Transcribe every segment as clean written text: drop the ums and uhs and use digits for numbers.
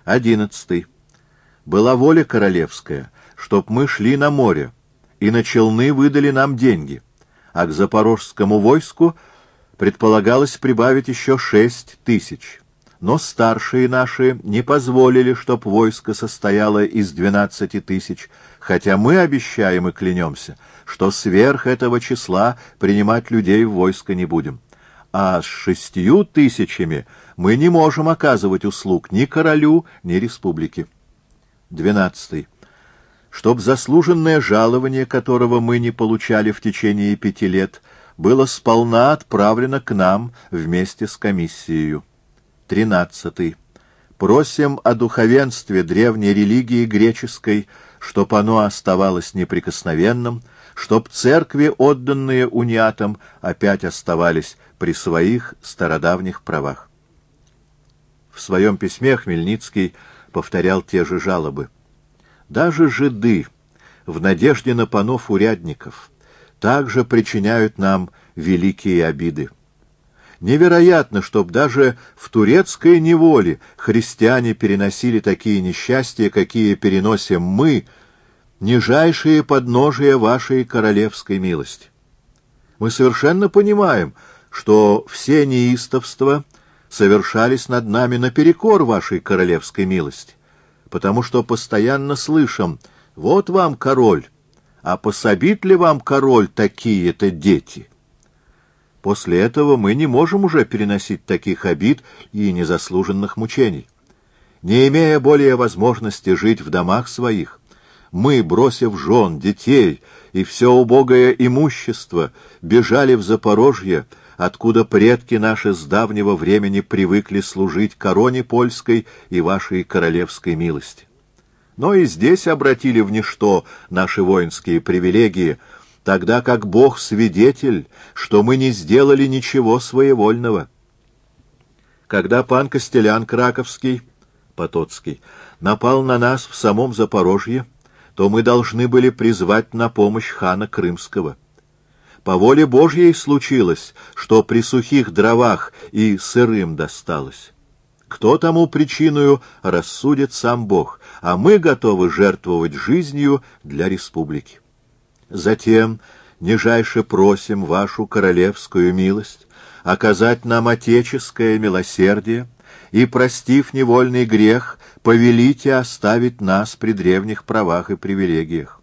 11. Была воля королевская, чтоб мы шли на море, и на челны выдали нам деньги, а к запорожскому войску предполагалось прибавить еще 6 тысяч. Но старшие наши не позволили, чтоб войско состояло из 12 тысяч, хотя мы обещаем и клянемся, что сверх этого числа принимать людей в войско не будем. А с 6 тысячами мы не можем оказывать услуг ни королю, ни республике. 12. Чтоб заслуженное жалование, которого мы не получали в течение 5 лет, было сполна отправлено к нам вместе с комиссией. 13. Просим о духовенстве древней религии греческой, чтоб оно оставалось неприкосновенным, чтоб церкви, отданные униатам, опять оставались при своих стародавних правах. В своем письме Хмельницкий повторял те же жалобы. Даже жиды, в надежде на панов урядников, также причиняют нам великие обиды. Невероятно, чтоб даже в турецкой неволе христиане переносили такие несчастья, какие переносим мы, нижайшие подножия вашей королевской милости. Мы совершенно понимаем, что все неистовства совершались над нами наперекор вашей королевской милости, потому что постоянно слышим: вот вам король, а пособит ли вам король такие-то дети? После этого мы не можем уже переносить таких обид и незаслуженных мучений. Не имея более возможности жить в домах своих, мы, бросив жен, детей и все убогое имущество, бежали в Запорожье, откуда предки наши с давнего времени привыкли служить короне польской и вашей королевской милости. Но и здесь обратили в ничто наши воинские привилегии, тогда как Бог свидетель, что мы не сделали ничего своевольного. Когда пан Костелян Краковский, Потоцкий, напал на нас в самом Запорожье, то мы должны были призвать на помощь хана Крымского. По воле Божьей случилось, что при сухих дровах и сырым досталось. Кто тому причиною, рассудит сам Бог, а мы готовы жертвовать жизнью для республики. Затем нижайше просим вашу королевскую милость оказать нам отеческое милосердие и, простив невольный грех, повелите оставить нас при древних правах и привилегиях.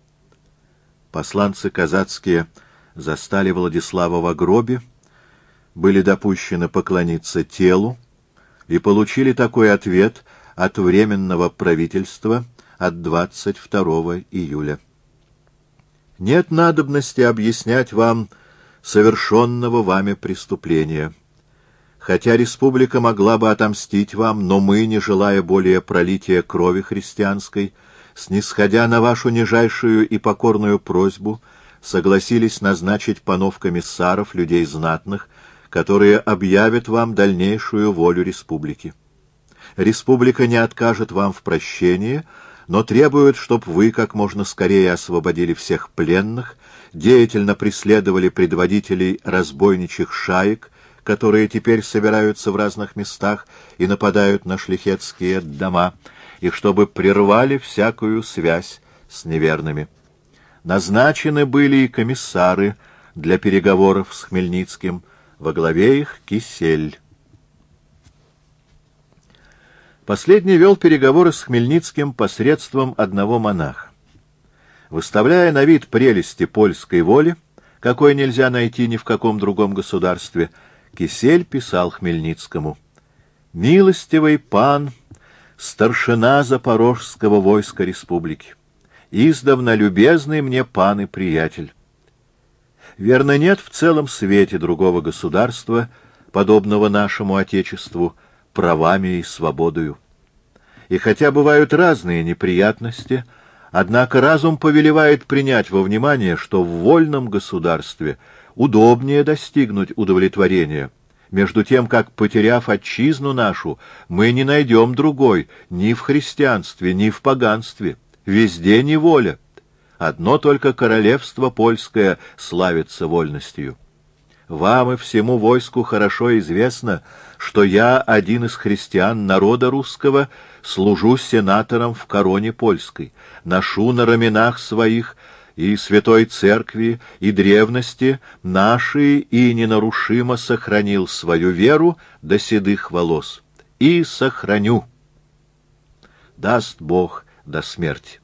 Посланцы казацкие застали Владислава во гробе, были допущены поклониться телу и получили такой ответ от Временного правительства от 22 июля. Нет надобности объяснять вам совершенного вами преступления. Хотя республика могла бы отомстить вам, но мы, не желая более пролития крови христианской, снисходя на вашу нижайшую и покорную просьбу, согласились назначить панов комиссаров, людей знатных, которые объявят вам дальнейшую волю республики. Республика не откажет вам в прощении, но требует, чтобы вы как можно скорее освободили всех пленных, деятельно преследовали предводителей разбойничьих шаек, которые теперь собираются в разных местах и нападают на шляхетские дома, и чтобы прервали всякую связь с неверными. Назначены были и комиссары для переговоров с Хмельницким, во главе их Кисель. Последний вел переговоры с Хмельницким посредством одного монаха. Выставляя на вид прелести польской воли, какой нельзя найти ни в каком другом государстве, Кисель писал Хмельницкому: «Милостивый пан, старшина запорожского войска республики, издавна любезный мне пан и приятель. Верно, нет в целом свете другого государства, подобного нашему Отечеству, правами и свободою. И хотя бывают разные неприятности, однако разум повелевает принять во внимание, что в вольном государстве удобнее достигнуть удовлетворения, между тем, как, потеряв отчизну нашу, мы не найдем другой ни в христианстве, ни в поганстве, везде неволя. Одно только королевство польское славится вольностью. вам и всему войску хорошо известно, что я, один из христиан народа русского, служу сенатором в короне польской, ношу на раменах своих и святой церкви, и древности нашей, и ненарушимо сохранил свою веру до седых волос. И сохраню. Даст Бог до смерти.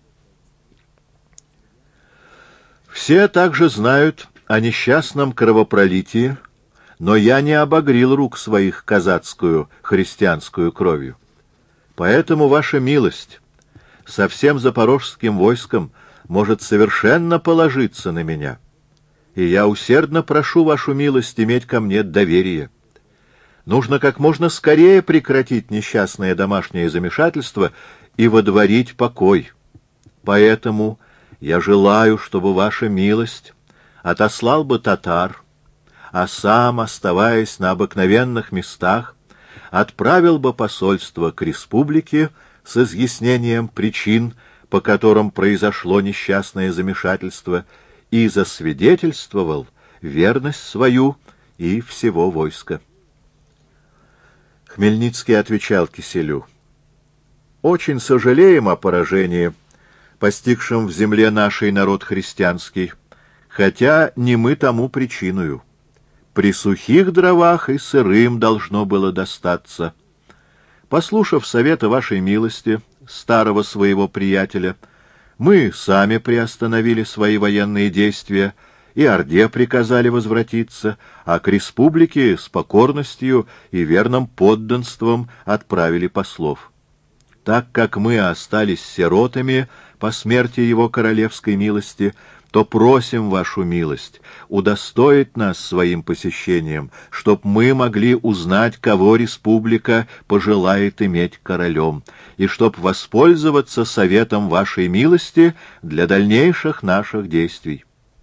Все также знают о несчастном кровопролитии, но я не обогрил рук своих казацкую христианскую кровью. Поэтому ваша милость со всем запорожским войском может совершенно положиться на меня, и я усердно прошу вашу милость иметь ко мне доверие. Нужно как можно скорее прекратить несчастное домашнее замешательство и водворить покой. Поэтому я желаю, чтобы ваша милость отослал бы татар, а сам, оставаясь на обыкновенных местах, отправил бы посольство к республике с изъяснением причин, по которым произошло несчастное замешательство, и засвидетельствовал верность свою и всего войска. Хмельницкий отвечал Киселю: «Очень сожалеем о поражении, постигшем в земле нашей народ христианский, хотя не мы тому причиною. При сухих дровах и сырым должно было достаться. Послушав совета вашей милости, старого своего приятеля, мы сами приостановили свои военные действия и Орде приказали возвратиться, а к республике с покорностью и верным подданством отправили послов. Так как мы остались сиротами по смерти его королевской милости, то просим вашу милость удостоить нас своим посещением, чтоб мы могли узнать, кого республика пожелает иметь королем, и чтоб воспользоваться советом вашей милости для дальнейших наших действий».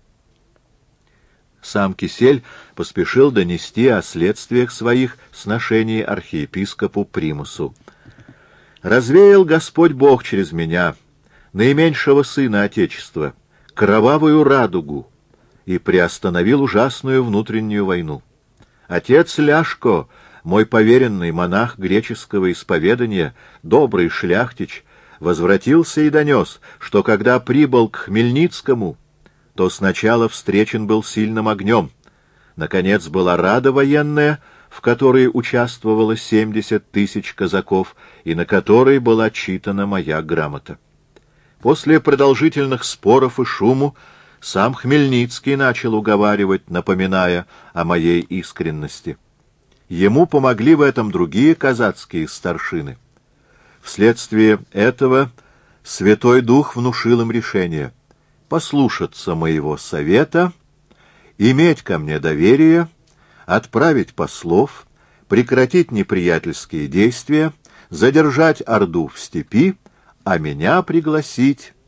Сам Кисель поспешил донести о следствиях своих сношений архиепископу Примусу. «Развеял Господь Бог через меня, наименьшего сына Отечества, кровавую радугу и приостановил ужасную внутреннюю войну. Отец Ляшко, мой поверенный монах греческого исповедания, добрый шляхтич, возвратился и донес, что когда прибыл к Хмельницкому, то сначала встречен был сильным огнем. Наконец была рада военная, в которой участвовало 70 тысяч казаков, и на которой была читана моя грамота. После продолжительных споров и шуму сам Хмельницкий начал уговаривать, напоминая о моей искренности. Ему помогли в этом другие казацкие старшины. Вследствие этого Святой Дух внушил им решение послушаться моего совета, иметь ко мне доверие, отправить послов, прекратить неприятельские действия, задержать Орду в степи, а меня пригласить